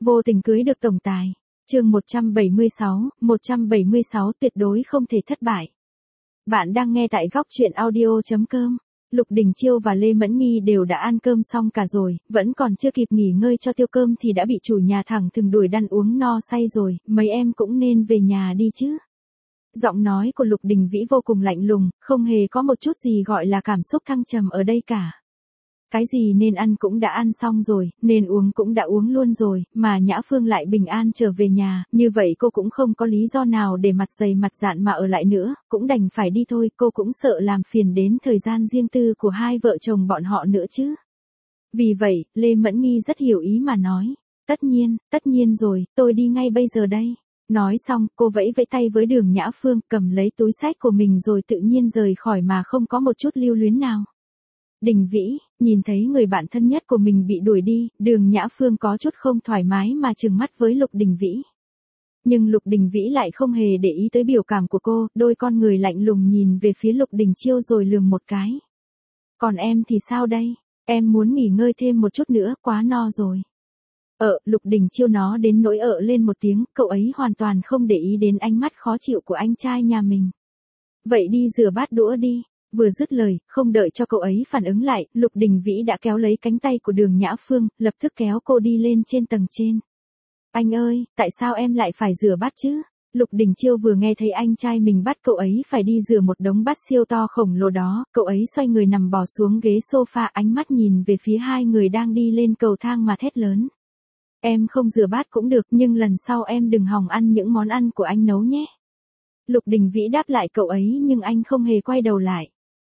Vô tình cưới được tổng tài. Chương 176 tuyệt đối không thể thất bại. Bạn đang nghe tại góc truyện audio.com. Lục Đình Chiêu và Lê Mẫn Nghi đều đã ăn cơm xong cả rồi, vẫn còn chưa kịp nghỉ ngơi cho tiêu cơm thì đã bị chủ nhà thẳng thừng đuổi đăn uống no say rồi, mấy em cũng nên về nhà đi chứ. Giọng nói của Lục Đình Vĩ vô cùng lạnh lùng, không hề có một chút gì gọi là cảm xúc thăng trầm ở đây cả. Cái gì nên ăn cũng đã ăn xong rồi, nên uống cũng đã uống luôn rồi, mà Nhã Phương lại bình an trở về nhà, như vậy cô cũng không có lý do nào để mặt dày mặt dạn mà ở lại nữa, cũng đành phải đi thôi, cô cũng sợ làm phiền đến thời gian riêng tư của hai vợ chồng bọn họ nữa chứ. Vì vậy, Lê Mẫn Nghi rất hiểu ý mà nói, tất nhiên rồi, tôi đi ngay bây giờ đây. Nói xong, cô vẫy vẫy tay với Đường Nhã Phương, cầm lấy túi xách của mình rồi tự nhiên rời khỏi mà không có một chút lưu luyến nào. Đình Vĩ, nhìn thấy người bạn thân nhất của mình bị đuổi đi, Đường Nhã Phương có chút không thoải mái mà trừng mắt với Lục Đình Vĩ. Nhưng Lục Đình Vĩ lại không hề để ý tới biểu cảm của cô, đôi con người lạnh lùng nhìn về phía Lục Đình Chiêu rồi lườm một cái. Còn em thì sao đây? Em muốn nghỉ ngơi thêm một chút nữa, quá no rồi. Lục Đình Chiêu nó đến nỗi lên một tiếng, cậu ấy hoàn toàn không để ý đến ánh mắt khó chịu của anh trai nhà mình. Vậy đi rửa bát đũa đi. Vừa dứt lời, không đợi cho cậu ấy phản ứng lại, Lục Đình Vĩ đã kéo lấy cánh tay của Đường Nhã Phương, lập tức kéo cô đi lên trên tầng trên. Anh ơi, tại sao em lại phải rửa bát chứ? Lục Đình Chiêu vừa nghe thấy anh trai mình bắt cậu ấy phải đi rửa một đống bát siêu to khổng lồ đó, cậu ấy xoay người nằm bò xuống ghế sofa, ánh mắt nhìn về phía hai người đang đi lên cầu thang mà thét lớn. Em không rửa bát cũng được, nhưng lần sau em đừng hòng ăn những món ăn của anh nấu nhé. Lục Đình Vĩ đáp lại cậu ấy nhưng anh không hề quay đầu lại.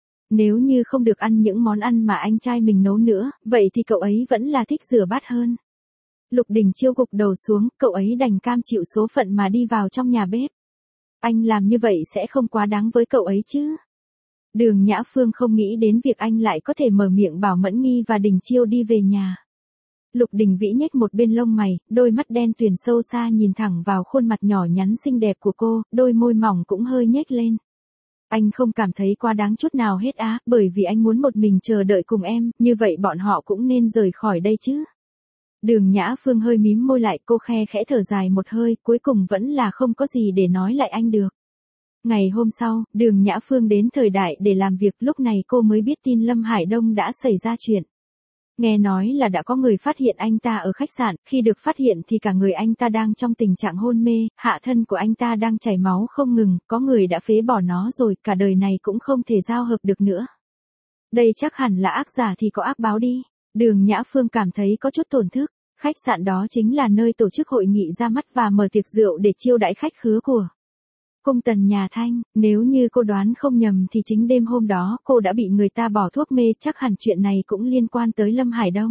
Nếu như không được ăn những món ăn mà anh trai mình nấu nữa, vậy thì cậu ấy vẫn là thích rửa bát hơn. Lục Đình Chiêu gục đầu xuống, cậu ấy đành cam chịu số phận mà đi vào trong nhà bếp. Anh làm như vậy sẽ không quá đáng với cậu ấy chứ. Đường Nhã Phương không nghĩ đến việc anh lại có thể mở miệng bảo Mẫn Nghi và Đình Chiêu đi về nhà. Lục Đình Vĩ nhếch một bên lông mày, đôi mắt đen tuyền sâu xa nhìn thẳng vào khuôn mặt nhỏ nhắn xinh đẹp của cô, đôi môi mỏng cũng hơi nhếch lên. Anh không cảm thấy quá đáng chút nào hết á, bởi vì anh muốn một mình chờ đợi cùng em, như vậy bọn họ cũng nên rời khỏi đây chứ. Đường Nhã Phương hơi mím môi lại, cô khe khẽ thở dài một hơi, cuối cùng vẫn là không có gì để nói lại anh được. Ngày hôm sau, Đường Nhã Phương đến Thời Đại để làm việc, lúc này cô mới biết tin Lâm Hải Đông đã xảy ra chuyện. Nghe nói là đã có người phát hiện anh ta ở khách sạn, khi được phát hiện thì cả người anh ta đang trong tình trạng hôn mê, hạ thân của anh ta đang chảy máu không ngừng, có người đã phế bỏ nó rồi, cả đời này cũng không thể giao hợp được nữa. Đây chắc hẳn là ác giả thì có ác báo đi. Đường Nhã Phương cảm thấy có chút tổn thức, khách sạn đó chính là nơi tổ chức hội nghị ra mắt và mở tiệc rượu để chiêu đãi khách khứa của Cung Tần nhà Thanh. Nếu như cô đoán không nhầm thì chính đêm hôm đó cô đã bị người ta bỏ thuốc mê, chắc hẳn chuyện này cũng liên quan tới Lâm Hải Đông.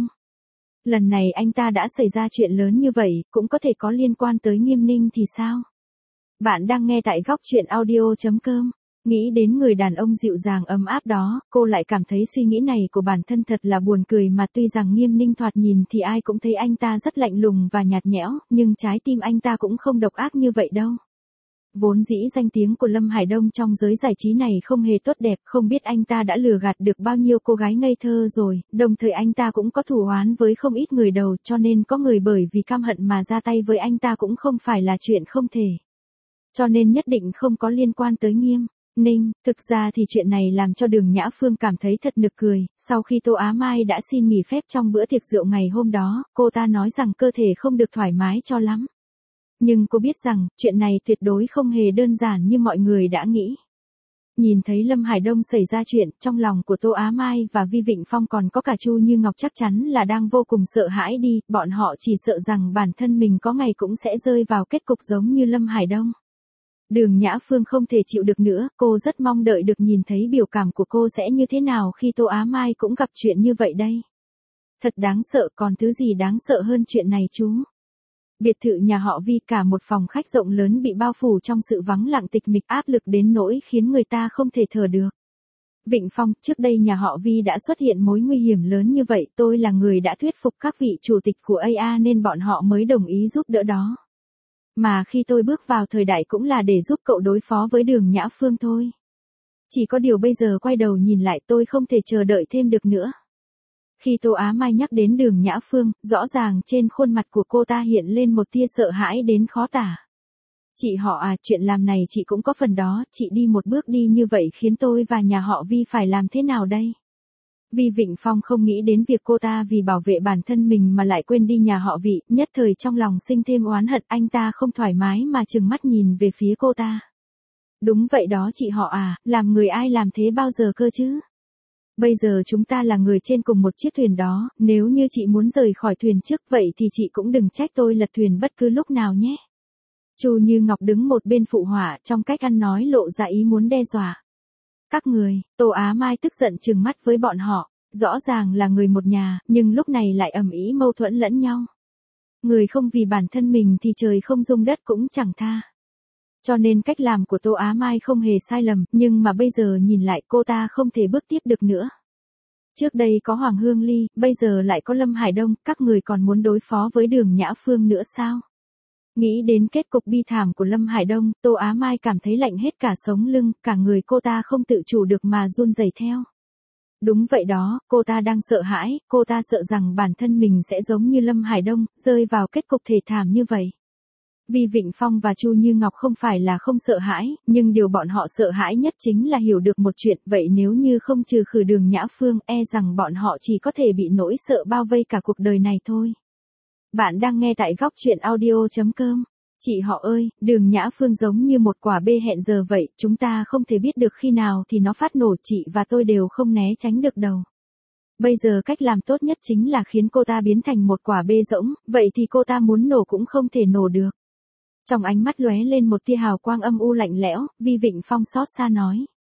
Lần này anh ta đã xảy ra chuyện lớn như vậy, cũng có thể có liên quan tới Nghiêm Ninh thì sao? Bạn đang nghe tại góc truyện audio.com. Nghĩ đến người đàn ông dịu dàng ấm áp đó, cô lại cảm thấy suy nghĩ này của bản thân thật là buồn cười, mà tuy rằng Nghiêm Ninh thoạt nhìn thì ai cũng thấy anh ta rất lạnh lùng và nhạt nhẽo, nhưng trái tim anh ta cũng không độc ác như vậy đâu. Vốn dĩ danh tiếng của Lâm Hải Đông trong giới giải trí này không hề tốt đẹp, không biết anh ta đã lừa gạt được bao nhiêu cô gái ngây thơ rồi, đồng thời anh ta cũng có thù oán với không ít người đầu, cho nên có người bởi vì căm hận mà ra tay với anh ta cũng không phải là chuyện không thể. Cho nên nhất định không có liên quan tới Nghiêm Ninh. Thực ra thì chuyện này làm cho Đường Nhã Phương cảm thấy thật nực cười, sau khi Tô Á Mai đã xin nghỉ phép trong bữa tiệc rượu ngày hôm đó, cô ta nói rằng cơ thể không được thoải mái cho lắm. Nhưng cô biết rằng, chuyện này tuyệt đối không hề đơn giản như mọi người đã nghĩ. Nhìn thấy Lâm Hải Đông xảy ra chuyện, trong lòng của Tô Á Mai và Vi Vịnh Phong còn có cả Chu Như Ngọc chắc chắn là đang vô cùng sợ hãi đi, bọn họ chỉ sợ rằng bản thân mình có ngày cũng sẽ rơi vào kết cục giống như Lâm Hải Đông. Đường Nhã Phương không thể chịu được nữa, cô rất mong đợi được nhìn thấy biểu cảm của cô sẽ như thế nào khi Tô Á Mai cũng gặp chuyện như vậy đây. Thật đáng sợ, còn thứ gì đáng sợ hơn chuyện này chú? Biệt thự nhà họ Vi, cả một phòng khách rộng lớn bị bao phủ trong sự vắng lặng tịch mịch, áp lực đến nỗi khiến người ta không thể thở được. Vịnh Phong, trước đây nhà họ Vi đã xuất hiện mối nguy hiểm lớn như vậy, tôi là người đã thuyết phục các vị chủ tịch của AA nên bọn họ mới đồng ý giúp đỡ đó. Mà khi tôi bước vào Thời Đại cũng là để giúp cậu đối phó với Đường Nhã Phương thôi. Chỉ có điều bây giờ quay đầu nhìn lại tôi không thể chờ đợi thêm được nữa. Khi Tô Á Mai nhắc đến Đường Nhã Phương, rõ ràng trên khuôn mặt của cô ta hiện lên một tia sợ hãi đến khó tả. Chị họ à, chuyện làm này chị cũng có phần đó, chị đi một bước đi như vậy khiến tôi và nhà họ Vi phải làm thế nào đây? Vi Vịnh Phong không nghĩ đến việc cô ta vì bảo vệ bản thân mình mà lại quên đi nhà họ Vị, nhất thời trong lòng sinh thêm oán hận, anh ta không thoải mái mà trừng mắt nhìn về phía cô ta. Đúng vậy đó chị họ à, làm người ai làm thế bao giờ cơ chứ? Bây giờ chúng ta là người trên cùng một chiếc thuyền đó, nếu như chị muốn rời khỏi thuyền trước vậy thì chị cũng đừng trách tôi lật thuyền bất cứ lúc nào nhé. Chu Như Ngọc đứng một bên phụ họa, trong cách ăn nói lộ ra ý muốn đe dọa. Các người, Tô Á Mai tức giận trừng mắt với bọn họ, rõ ràng là người một nhà, nhưng lúc này lại ầm ĩ mâu thuẫn lẫn nhau. Người không vì bản thân mình thì trời không dung đất cũng chẳng tha. Cho nên cách làm của Tô Á Mai không hề sai lầm, nhưng mà bây giờ nhìn lại cô ta không thể bước tiếp được nữa. Trước đây có Hoàng Hương Ly, bây giờ lại có Lâm Hải Đông, các người còn muốn đối phó với Đường Nhã Phương nữa sao? Nghĩ đến kết cục bi thảm của Lâm Hải Đông, Tô Á Mai cảm thấy lạnh hết cả sống lưng, cả người cô ta không tự chủ được mà run rẩy theo. Đúng vậy đó, cô ta đang sợ hãi, cô ta sợ rằng bản thân mình sẽ giống như Lâm Hải Đông, rơi vào kết cục thê thảm như vậy. Vi Vịnh Phong và Chu Như Ngọc không phải là không sợ hãi, nhưng điều bọn họ sợ hãi nhất chính là hiểu được một chuyện, vậy nếu như không trừ khử Đường Nhã Phương, e rằng bọn họ chỉ có thể bị nỗi sợ bao vây cả cuộc đời này thôi. Bạn đang nghe tại góc truyện audio.com. Chị họ ơi, Đường Nhã Phương giống như một quả bê hẹn giờ vậy, chúng ta không thể biết được khi nào thì nó phát nổ, chị và tôi đều không né tránh được đâu. Bây giờ cách làm tốt nhất chính là khiến cô ta biến thành một quả bê rỗng, vậy thì cô ta muốn nổ cũng không thể nổ được. Trong ánh mắt lóe lên một tia hào quang âm u lạnh lẽo, Vi Vịnh Phong xót xa nói.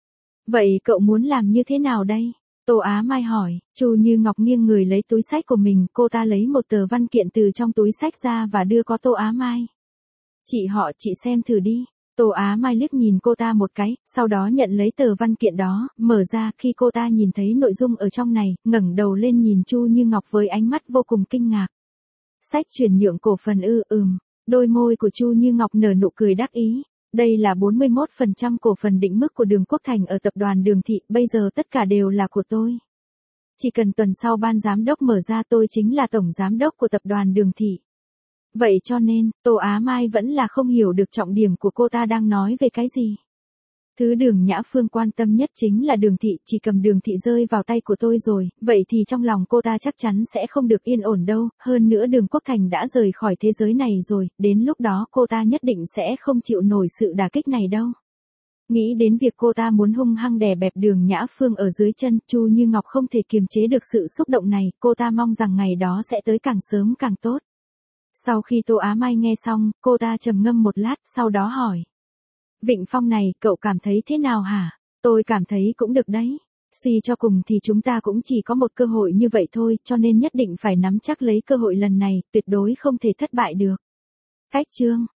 Vậy cậu muốn làm như thế nào đây? Tô Á Mai hỏi. Chu Như Ngọc nghiêng người lấy túi xách của mình, cô ta lấy một tờ văn kiện từ trong túi xách ra và đưa có Tô Á Mai. Chị họ, chị xem thử đi. Tô Á Mai liếc nhìn cô ta một cái, sau đó nhận lấy tờ văn kiện đó, mở ra, khi cô ta nhìn thấy nội dung ở trong này, ngẩng đầu lên nhìn Chu Như Ngọc với ánh mắt vô cùng kinh ngạc. Sách chuyển nhượng cổ phần ư? Đôi môi của Chu Như Ngọc nở nụ cười đắc ý. Đây là 41% cổ phần định mức của Đường Quốc Thành ở tập đoàn Đường Thị, bây giờ tất cả đều là của tôi. Chỉ cần tuần sau ban giám đốc mở ra tôi chính là tổng giám đốc của tập đoàn Đường Thị. Vậy cho nên, Tô Á Mai vẫn là không hiểu được trọng điểm của cô ta đang nói về cái gì. Thứ Đường Nhã Phương quan tâm nhất chính là Đường Thị, chỉ cầm Đường Thị rơi vào tay của tôi rồi, vậy thì trong lòng cô ta chắc chắn sẽ không được yên ổn đâu, hơn nữa Đường Quốc Thành đã rời khỏi thế giới này rồi, đến lúc đó cô ta nhất định sẽ không chịu nổi sự đả kích này đâu. Nghĩ đến việc cô ta muốn hung hăng đè bẹp Đường Nhã Phương ở dưới chân, Chu Như Ngọc không thể kiềm chế được sự xúc động này, cô ta mong rằng ngày đó sẽ tới càng sớm càng tốt. Sau khi Tô Á Mai nghe xong, cô ta trầm ngâm một lát, sau đó hỏi. Vịnh Phong này, cậu cảm thấy thế nào hả? Tôi cảm thấy cũng được đấy. Suy cho cùng thì chúng ta cũng chỉ có một cơ hội như vậy thôi, cho nên nhất định phải nắm chắc lấy cơ hội lần này, tuyệt đối không thể thất bại được. Cách chương